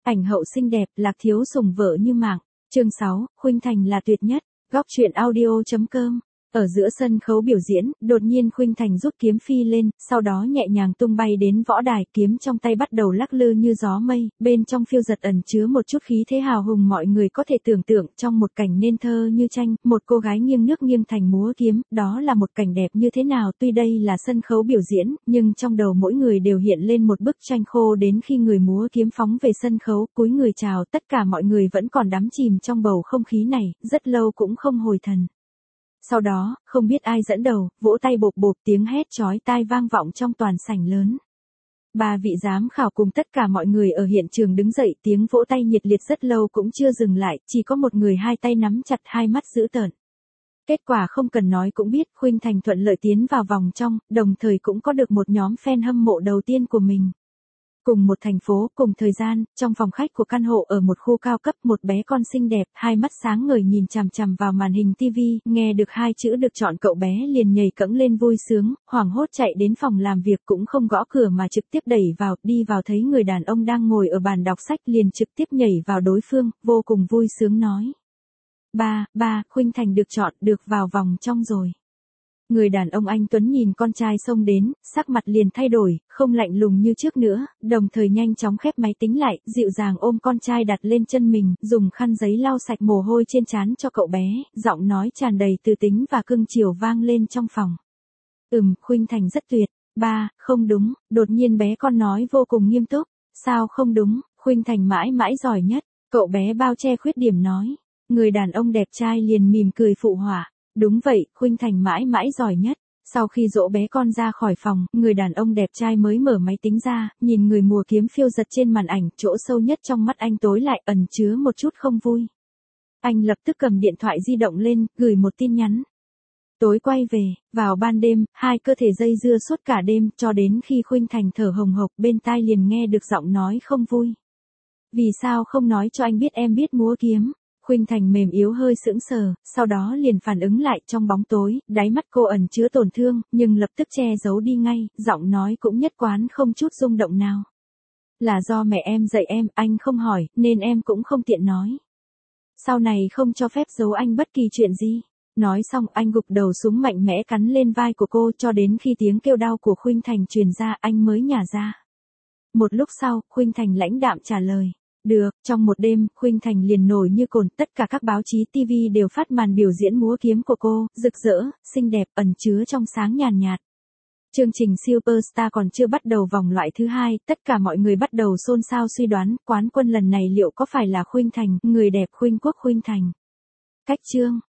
Ảnh hậu xinh đẹp, Lạc Thiếu sủng vợ như mạng. Chương 6, Khuynh Thành là tuyệt nhất. Góc truyện audio.com. Ở giữa sân khấu biểu diễn, đột nhiên Khuynh Thành rút kiếm phi lên, sau đó nhẹ nhàng tung bay đến võ đài, kiếm trong tay bắt đầu lắc lư như gió mây, bên trong phiêu giật ẩn chứa một chút khí thế hào hùng mọi người có thể tưởng tượng trong một cảnh nên thơ như tranh, một cô gái nghiêng nước nghiêng thành múa kiếm, đó là một cảnh đẹp như thế nào. Tuy đây là sân khấu biểu diễn, nhưng trong đầu mỗi người đều hiện lên một bức tranh khô đến khi người múa kiếm phóng về sân khấu, cúi người chào, tất cả mọi người vẫn còn đắm chìm trong bầu không khí này, rất lâu cũng không hồi thần. Sau đó, không biết ai dẫn đầu, vỗ tay bộp bộp, tiếng hét chói tai vang vọng trong toàn sảnh lớn. Ba vị giám khảo cùng tất cả mọi người ở hiện trường đứng dậy, tiếng vỗ tay nhiệt liệt rất lâu cũng chưa dừng lại, chỉ có một người hai tay nắm chặt, hai mắt dữ tợn. Kết quả không cần nói cũng biết, Khuynh Thành thuận lợi tiến vào vòng trong, đồng thời cũng có được một nhóm fan hâm mộ đầu tiên của mình. Cùng một thành phố, cùng thời gian, trong phòng khách của căn hộ ở một khu cao cấp, một bé con xinh đẹp, hai mắt sáng ngời nhìn chằm chằm vào màn hình TV, nghe được hai chữ được chọn cậu bé liền nhảy cẫng lên vui sướng, hoảng hốt chạy đến phòng làm việc cũng không gõ cửa mà trực tiếp đẩy vào, đi vào thấy người đàn ông đang ngồi ở bàn đọc sách liền trực tiếp nhảy vào đối phương, vô cùng vui sướng nói. Ba, Khuynh Thành được chọn, được vào vòng trong rồi. Người đàn ông anh tuấn nhìn con trai xông đến, sắc mặt liền thay đổi, không lạnh lùng như trước nữa, đồng thời nhanh chóng khép máy tính lại, dịu dàng ôm con trai đặt lên chân mình, dùng khăn giấy lau sạch mồ hôi trên trán cho cậu bé, giọng nói tràn đầy từ tính và cưng chiều vang lên trong phòng. Khuynh Thành rất tuyệt. Ba, không đúng, đột nhiên bé con nói vô cùng nghiêm túc. Sao không đúng, Khuynh Thành mãi mãi giỏi nhất, cậu bé bao che khuyết điểm nói. Người đàn ông đẹp trai liền mỉm cười phụ họa. Đúng vậy, Khuynh Thành mãi mãi giỏi nhất. Sau khi dỗ bé con ra khỏi phòng, người đàn ông đẹp trai mới mở máy tính ra, nhìn người múa kiếm phiêu giật trên màn ảnh, chỗ sâu nhất trong mắt anh tối lại ẩn chứa một chút không vui. Anh lập tức cầm điện thoại di động lên, gửi một tin nhắn. Tối quay về, vào ban đêm, hai cơ thể dây dưa suốt cả đêm, cho đến khi Khuynh Thành thở hồng hộc, bên tai liền nghe được giọng nói không vui. Vì sao không nói cho anh biết em biết múa kiếm? Khuynh Thành mềm yếu hơi sững sờ, sau đó liền phản ứng lại trong bóng tối, đáy mắt cô ẩn chứa tổn thương, nhưng lập tức che giấu đi ngay, giọng nói cũng nhất quán không chút rung động nào. Là do mẹ em dạy em, anh không hỏi, nên em cũng không tiện nói. Sau này không cho phép giấu anh bất kỳ chuyện gì. Nói xong anh gục đầu xuống mạnh mẽ cắn lên vai của cô cho đến khi tiếng kêu đau của Khuynh Thành truyền ra anh mới nhả ra. Một lúc sau, Khuynh Thành lãnh đạm trả lời. Được, trong một đêm, Khuynh Thành liền nổi như cồn, tất cả các báo chí TV đều phát màn biểu diễn múa kiếm của cô, rực rỡ, xinh đẹp, ẩn chứa trong sáng nhàn nhạt. Chương trình Superstar còn chưa bắt đầu vòng loại thứ hai, tất cả mọi người bắt đầu xôn xao suy đoán, quán quân lần này liệu có phải là Khuynh Thành, người đẹp Khuynh Quốc Khuynh Thành. Cách chương